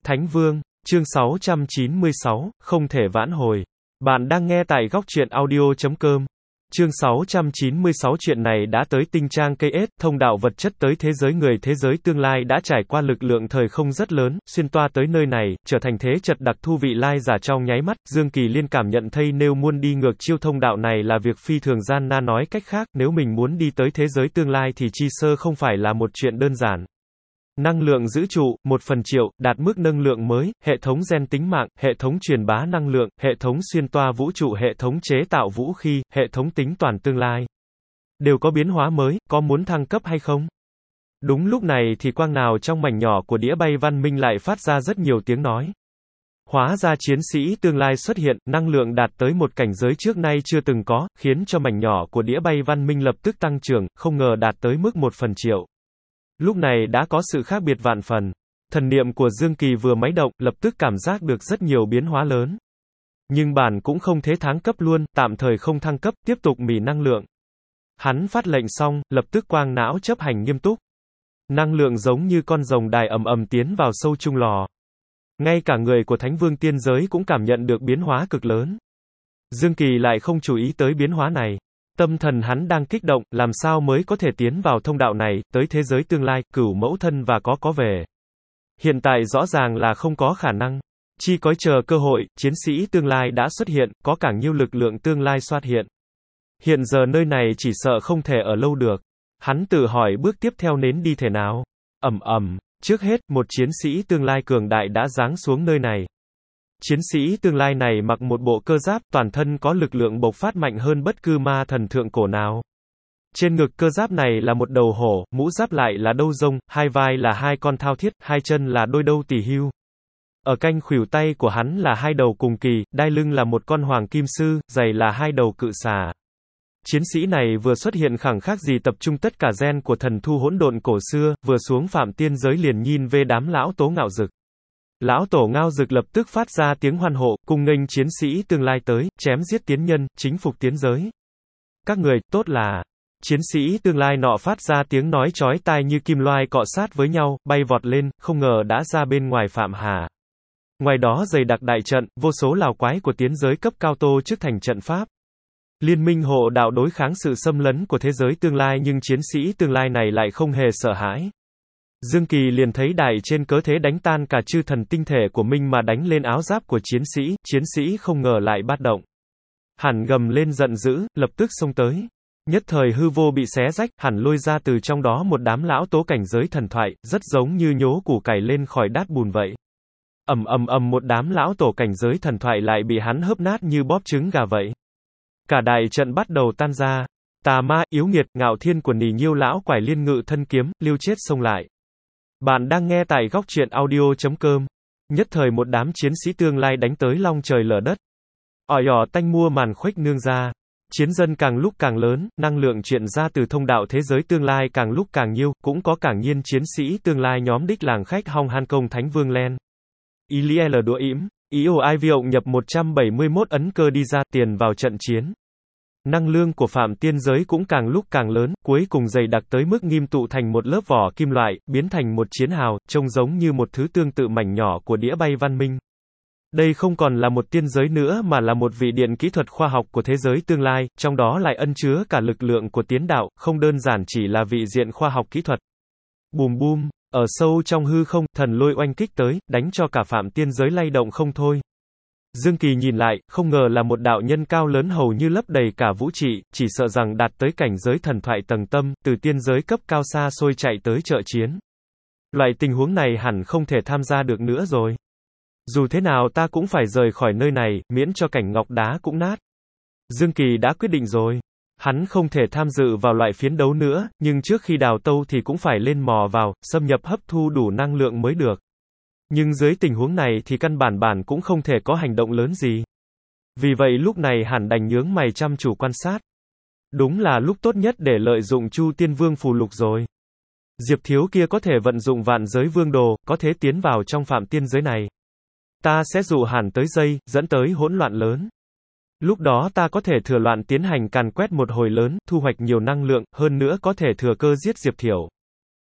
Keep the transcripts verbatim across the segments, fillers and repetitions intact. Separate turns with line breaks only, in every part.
Thánh Vương, chương sáu trăm chín mươi sáu, không thể vãn hồi. Bạn đang nghe tại góc truyện audio chấm com. Chương sáu trăm chín mươi sáu chuyện này đã tới tinh trang cây ết, thông đạo vật chất tới thế giới người thế giới tương lai đã trải qua lực lượng thời không rất lớn, xuyên toa tới nơi này, trở thành thế chật đặc thu vị lai giả trong nháy mắt, Dương Kỳ Liên cảm nhận thấy nếu muốn đi ngược chiêu thông đạo này là việc phi thường gian nan, nói cách khác, nếu mình muốn đi tới thế giới tương lai thì chi sơ không phải là một chuyện đơn giản. Năng lượng giữ trụ, một phần triệu, đạt mức năng lượng mới, hệ thống gen tính mạng, hệ thống truyền bá năng lượng, hệ thống xuyên toa vũ trụ, hệ thống chế tạo vũ khí, hệ thống tính toàn tương lai. Đều có biến hóa mới, có muốn thăng cấp hay không? Đúng lúc này thì quang nào trong mảnh nhỏ của đĩa bay văn minh lại phát ra rất nhiều tiếng nói. Hóa ra chiến sĩ tương lai xuất hiện, năng lượng đạt tới một cảnh giới trước nay chưa từng có, khiến cho mảnh nhỏ của đĩa bay văn minh lập tức tăng trưởng, không ngờ đạt tới mức một phần triệu. Lúc này đã có sự khác biệt vạn phần. Thần niệm của Dương Kỳ vừa máy động, lập tức cảm giác được rất nhiều biến hóa lớn. Nhưng bản cũng không thế thắng cấp luôn, tạm thời không thăng cấp, tiếp tục mỉ năng lượng. Hắn phát lệnh xong, lập tức quang não chấp hành nghiêm túc. Năng lượng giống như con rồng đài ầm ầm tiến vào sâu trung lò. Ngay cả người của Thánh Vương tiên giới cũng cảm nhận được biến hóa cực lớn. Dương Kỳ lại không chú ý tới biến hóa này. Tâm thần hắn đang kích động, làm sao mới có thể tiến vào thông đạo này, tới thế giới tương lai, cửu mẫu thân và có có về. Hiện tại rõ ràng là không có khả năng. Chỉ có chờ cơ hội, chiến sĩ tương lai đã xuất hiện, có càng nhiều lực lượng tương lai xuất hiện. Hiện giờ nơi này chỉ sợ không thể ở lâu được. Hắn tự hỏi bước tiếp theo nến đi thể nào. Ầm ầm, trước hết, một chiến sĩ tương lai cường đại đã giáng xuống nơi này. Chiến sĩ tương lai này mặc một bộ cơ giáp, toàn thân có lực lượng bộc phát mạnh hơn bất cứ ma thần thượng cổ nào. Trên ngực cơ giáp này là một đầu hổ, mũ giáp lại là đâu rông, hai vai là hai con thao thiết, hai chân là đôi đâu tỳ hưu. Ở canh khuỷu tay của hắn là hai đầu cùng kỳ, đai lưng là một con hoàng kim sư, giày là hai đầu cự xà. Chiến sĩ này vừa xuất hiện khẳng khác gì tập trung tất cả gen của thần thu hỗn độn cổ xưa, vừa xuống phạm tiên giới liền nhìn về đám lão tố ngạo dực. Lão tổ ngao dực lập tức phát ra tiếng hoan hộ, cùng nghênh chiến sĩ tương lai tới, chém giết tiến nhân, chính phục tiến giới. Các người, tốt là. Chiến sĩ tương lai nọ phát ra tiếng nói chói tai như kim loai cọ sát với nhau, bay vọt lên, không ngờ đã ra bên ngoài phạm hà. Ngoài đó dày đặc đại trận, vô số lào quái của tiến giới cấp cao tô trước thành trận pháp. Liên minh hộ đạo đối kháng sự xâm lấn của thế giới tương lai, nhưng chiến sĩ tương lai này lại không hề sợ hãi. Dương Kỳ liền thấy đại trên cớ thế đánh tan cả chư thần tinh thể của mình mà đánh lên áo giáp của chiến sĩ, chiến sĩ không ngờ lại bát động. Hẳn gầm lên giận dữ, lập tức xông tới. Nhất thời hư vô bị xé rách, hẳn lôi ra từ trong đó một đám lão tố cảnh giới thần thoại, rất giống như nhố củ cải lên khỏi đát bùn vậy. Ầm ầm ầm, một đám lão tổ cảnh giới thần thoại lại bị hắn hớp nát như bóp trứng gà vậy. Cả đại trận bắt đầu tan ra. Tà ma, yếu nghiệt, ngạo thiên của nỉ nhiêu lão quải liên ngự thân kiếm, liêu chết xông lại. Bạn đang nghe tại góc truyện audio chấm com. Nhất thời một đám chiến sĩ tương lai đánh tới long trời lở đất. Ỏi ỏ tanh mua màn khuếch nương ra. Chiến dân càng lúc càng lớn, năng lượng truyền ra từ thông đạo thế giới tương lai càng lúc càng nhiều, cũng có càng nhiên chiến sĩ tương lai nhóm đích làng khách hong han công Thánh Vương Len. Ý li l đũa ỉm, ý ồ ai vi ộng nhập một trăm bảy mươi mốt ấn cơ đi ra tiền vào trận chiến. Năng lượng của phạm tiên giới cũng càng lúc càng lớn, cuối cùng dày đặc tới mức nghiêm tụ thành một lớp vỏ kim loại, biến thành một chiến hào, trông giống như một thứ tương tự mảnh nhỏ của đĩa bay văn minh. Đây không còn là một tiên giới nữa mà là một vị điện kỹ thuật khoa học của thế giới tương lai, trong đó lại ẩn chứa cả lực lượng của tiến đạo, không đơn giản chỉ là vị diện khoa học kỹ thuật. Bùm bùm, ở sâu trong hư không, thần lôi oanh kích tới, đánh cho cả phạm tiên giới lay động không thôi. Dương Kỳ nhìn lại, không ngờ là một đạo nhân cao lớn hầu như lấp đầy cả vũ trị, chỉ sợ rằng đạt tới cảnh giới thần thoại tầng tâm, từ tiên giới cấp cao xa xôi chạy tới trợ chiến. Loại tình huống này hẳn không thể tham gia được nữa rồi. Dù thế nào ta cũng phải rời khỏi nơi này, miễn cho cảnh ngọc đá cũng nát. Dương Kỳ đã quyết định rồi. Hắn không thể tham dự vào loại phiến đấu nữa, nhưng trước khi đào tâu thì cũng phải lên mò vào, xâm nhập hấp thu đủ năng lượng mới được. Nhưng dưới tình huống này thì căn bản bản cũng không thể có hành động lớn gì. Vì vậy lúc này hẳn đành nhướng mày chăm chú quan sát. Đúng là lúc tốt nhất để lợi dụng Chu Tiên Vương phù lục rồi. Diệp Thiếu kia có thể vận dụng vạn giới vương đồ, có thể tiến vào trong phạm tiên giới này. Ta sẽ dụ hẳn tới dây, dẫn tới hỗn loạn lớn. Lúc đó ta có thể thừa loạn tiến hành càn quét một hồi lớn, thu hoạch nhiều năng lượng, hơn nữa có thể thừa cơ giết Diệp Thiểu.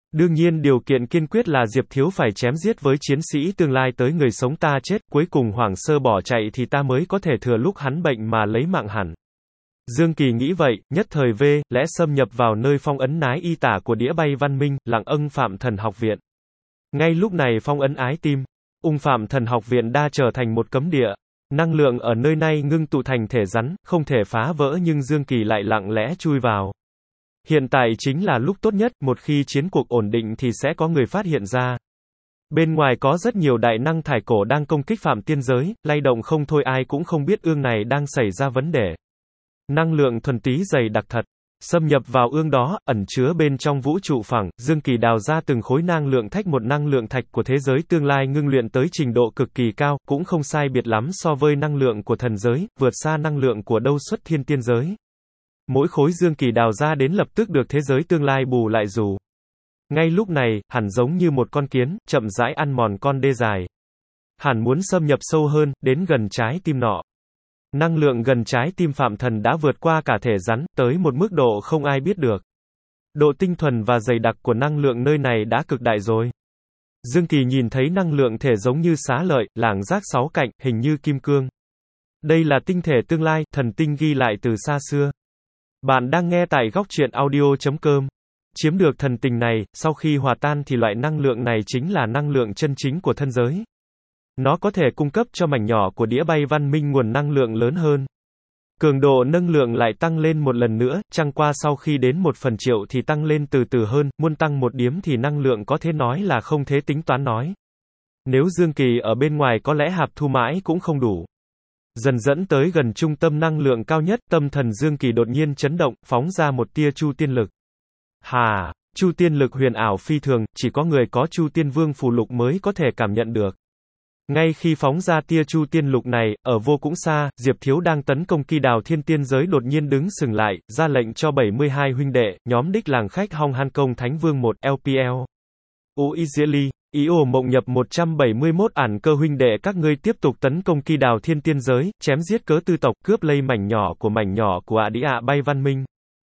Đương nhiên điều kiện kiên quyết là Diệp Thiếu phải chém giết với chiến sĩ tương lai tới người sống ta chết, cuối cùng Hoàng Sơ bỏ chạy thì ta mới có thể thừa lúc hắn bệnh mà lấy mạng hẳn. Dương Kỳ nghĩ vậy, nhất thời v, lẽ xâm nhập vào nơi phong ấn nái y tả của đĩa bay văn minh, lặng âng Phạm Thần Học Viện. Ngay lúc này phong ấn ái tim, ung Phạm Thần Học Viện đã trở thành một cấm địa. Năng lượng ở nơi này ngưng tụ thành thể rắn, không thể phá vỡ nhưng Dương Kỳ lại lặng lẽ chui vào. Hiện tại chính là lúc tốt nhất, một khi chiến cuộc ổn định thì sẽ có người phát hiện ra. Bên ngoài có rất nhiều đại năng thải cổ đang công kích Phạm Tiên Giới, lay động không thôi ai cũng không biết ương này đang xảy ra vấn đề. Năng lượng thuần túy dày đặc thật. Xâm nhập vào ương đó, ẩn chứa bên trong vũ trụ phẳng, Dương Kỳ đào ra từng khối năng lượng thạch một năng lượng thạch của thế giới tương lai ngưng luyện tới trình độ cực kỳ cao, cũng không sai biệt lắm so với năng lượng của thần giới, vượt xa năng lượng của đâu xuất thiên tiên giới. Mỗi khối Dương Kỳ đào ra đến lập tức được thế giới tương lai bù lại dù. Ngay lúc này, hẳn giống như một con kiến, chậm rãi ăn mòn con đê dài. Hẳn muốn xâm nhập sâu hơn, đến gần trái tim nọ. Năng lượng gần trái tim Phạm Thần đã vượt qua cả thể rắn, tới một mức độ không ai biết được. Độ tinh thuần và dày đặc của năng lượng nơi này đã cực đại rồi. Dương Kỳ nhìn thấy năng lượng thể giống như xá lợi, lảng giác sáu cạnh, hình như kim cương. Đây là tinh thể tương lai, thần tinh ghi lại từ xa xưa. Bạn đang nghe tại góc truyện audio chấm com. Chiếm được thần tình này, sau khi hòa tan thì loại năng lượng này chính là năng lượng chân chính của thân giới. Nó có thể cung cấp cho mảnh nhỏ của đĩa bay văn minh nguồn năng lượng lớn hơn. Cường độ nâng lượng lại tăng lên một lần nữa, chẳng qua sau khi đến một phần triệu thì tăng lên từ từ hơn, muốn tăng một điếm thì năng lượng có thể nói là không thể tính toán nói. Nếu Dương Kỳ ở bên ngoài có lẽ hạp thu mãi cũng không đủ. Dần dẫn tới gần trung tâm năng lượng cao nhất, tâm thần Dương Kỳ đột nhiên chấn động, phóng ra một tia Chu Tiên lực. Hà, Chu Tiên lực huyền ảo phi thường, chỉ có người có Chu Tiên Vương phù lục mới có thể cảm nhận được. Ngay khi phóng ra tia Chu Tiên lục này, ở vô cũng xa, Diệp Thiếu đang tấn công Kỳ Đào Thiên Tiên Giới đột nhiên đứng sừng lại, ra lệnh cho bảy mươi hai huynh đệ, nhóm đích làng khách Hong Han Công Thánh Vương một, L P L. U Izili, Ý ổ mộng nhập một trăm bảy mươi mốt ản cơ huynh đệ các ngươi tiếp tục tấn công Kỳ Đào Thiên Tiên Giới, chém giết cớ tư tộc, cướp lấy mảnh nhỏ của mảnh nhỏ của ạ đĩ ạ bay văn minh.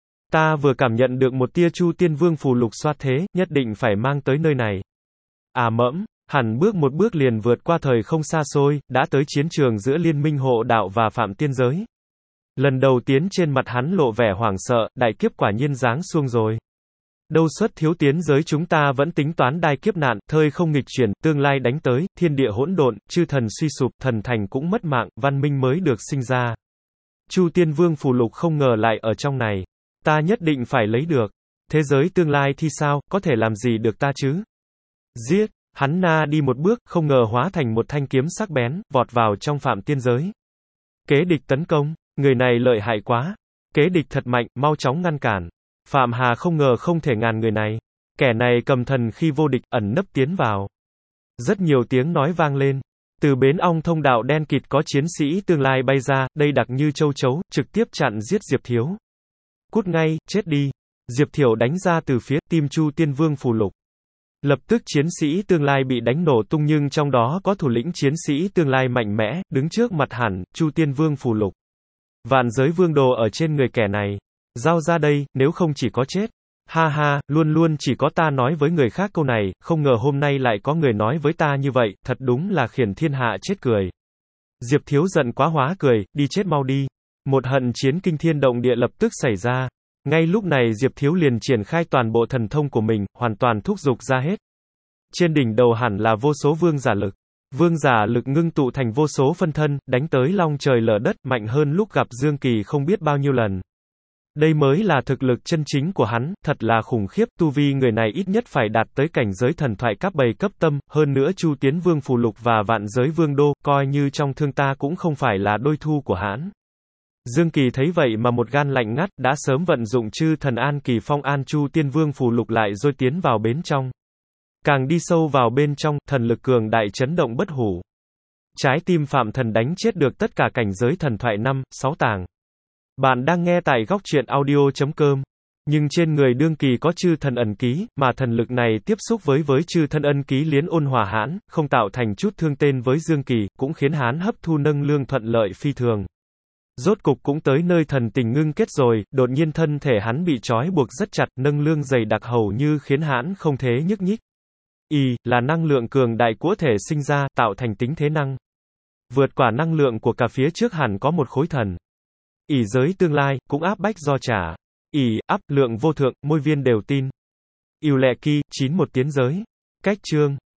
Ta vừa cảm nhận được một tia Chu Tiên Vương phù lục xoát thế, nhất định phải mang tới nơi này. À mẫm. Hẳn bước một bước liền vượt qua thời không xa xôi, đã tới chiến trường giữa Liên minh hộ đạo và Phạm Tiên Giới. Lần đầu tiến trên mặt hắn lộ vẻ hoảng sợ, đại kiếp quả nhiên giáng xuông rồi. Đâu xuất thiếu tiến giới chúng ta vẫn tính toán đại kiếp nạn, thời không nghịch chuyển, tương lai đánh tới, thiên địa hỗn độn, chư thần suy sụp, thần thành cũng mất mạng, văn minh mới được sinh ra. Chu Tiên Vương phù lục không ngờ lại ở trong này. Ta nhất định phải lấy được. Thế giới tương lai thì sao, có thể làm gì được ta chứ? Giết! Hắn na đi một bước, không ngờ hóa thành một thanh kiếm sắc bén, vọt vào trong Phạm Tiên Giới. Kế địch tấn công, người này lợi hại quá. Kế địch thật mạnh, mau chóng ngăn cản. Phạm Hà không ngờ không thể ngàn người này. Kẻ này cầm thần khi vô địch, ẩn nấp tiến vào. Rất nhiều tiếng nói vang lên. Từ bến ong thông đạo đen kịt có chiến sĩ tương lai bay ra, đây đặc như châu chấu, trực tiếp chặn giết Diệp Thiếu. Cút ngay, chết đi. Diệp Thiểu đánh ra từ phía, tim Chu Tiên Vương phù lục. Lập tức chiến sĩ tương lai bị đánh nổ tung nhưng trong đó có thủ lĩnh chiến sĩ tương lai mạnh mẽ, đứng trước mặt hẳn, Chu Tiên Vương phù lục. Vạn giới vương đồ ở trên người kẻ này. Giao ra đây, nếu không chỉ có chết. Ha ha, luôn luôn chỉ có ta nói với người khác câu này, không ngờ hôm nay lại có người nói với ta như vậy, thật đúng là khiển thiên hạ chết cười. Diệp Thiếu giận quá hóa cười, đi chết mau đi. Một hận chiến kinh thiên động địa lập tức xảy ra. Ngay lúc này Diệp Thiếu liền triển khai toàn bộ thần thông của mình, hoàn toàn thúc giục ra hết. Trên đỉnh đầu hẳn là vô số vương giả lực. Vương giả lực ngưng tụ thành vô số phân thân, đánh tới long trời lở đất, mạnh hơn lúc gặp Dương Kỳ không biết bao nhiêu lần. Đây mới là thực lực chân chính của hắn, thật là khủng khiếp, tu vi người này ít nhất phải đạt tới cảnh giới thần thoại cấp bảy cấp tâm, hơn nữa Chu Tiến Vương phù lục và vạn giới vương đô, coi như trong thương ta cũng không phải là đôi thu của hắn. Dương Kỳ thấy vậy mà một gan lạnh ngắt, đã sớm vận dụng chư thần an kỳ phong an Chu Tiên Vương phù lục lại rồi tiến vào bên trong. Càng đi sâu vào bên trong, thần lực cường đại chấn động bất hủ. Trái tim Phạm Thần đánh chết được tất cả cảnh giới thần thoại năm, sáu tàng. Bạn đang nghe tại góc truyện audio chấm com. Nhưng trên người đương kỳ có chư thần ẩn ký, mà thần lực này tiếp xúc với với chư thân ân ký liến ôn hòa hãn, không tạo thành chút thương tên với Dương Kỳ, cũng khiến hắn hấp thu nâng lương thuận lợi phi thường. Rốt cục cũng tới nơi thần tình ngưng kết rồi, đột nhiên thân thể hắn bị trói buộc rất chặt, nâng lương dày đặc hầu như khiến hắn không thể nhúc nhích. Y, là năng lượng cường đại của thể sinh ra, tạo thành tính thế năng. Vượt quả năng lượng của cả phía trước hẳn có một khối thần. Ỷ giới tương lai, cũng áp bách do trả. Ỷ, áp, lượng vô thượng, môi viên đều tin. Yêu lệ kỳ, chín một tiến giới. Cách chương.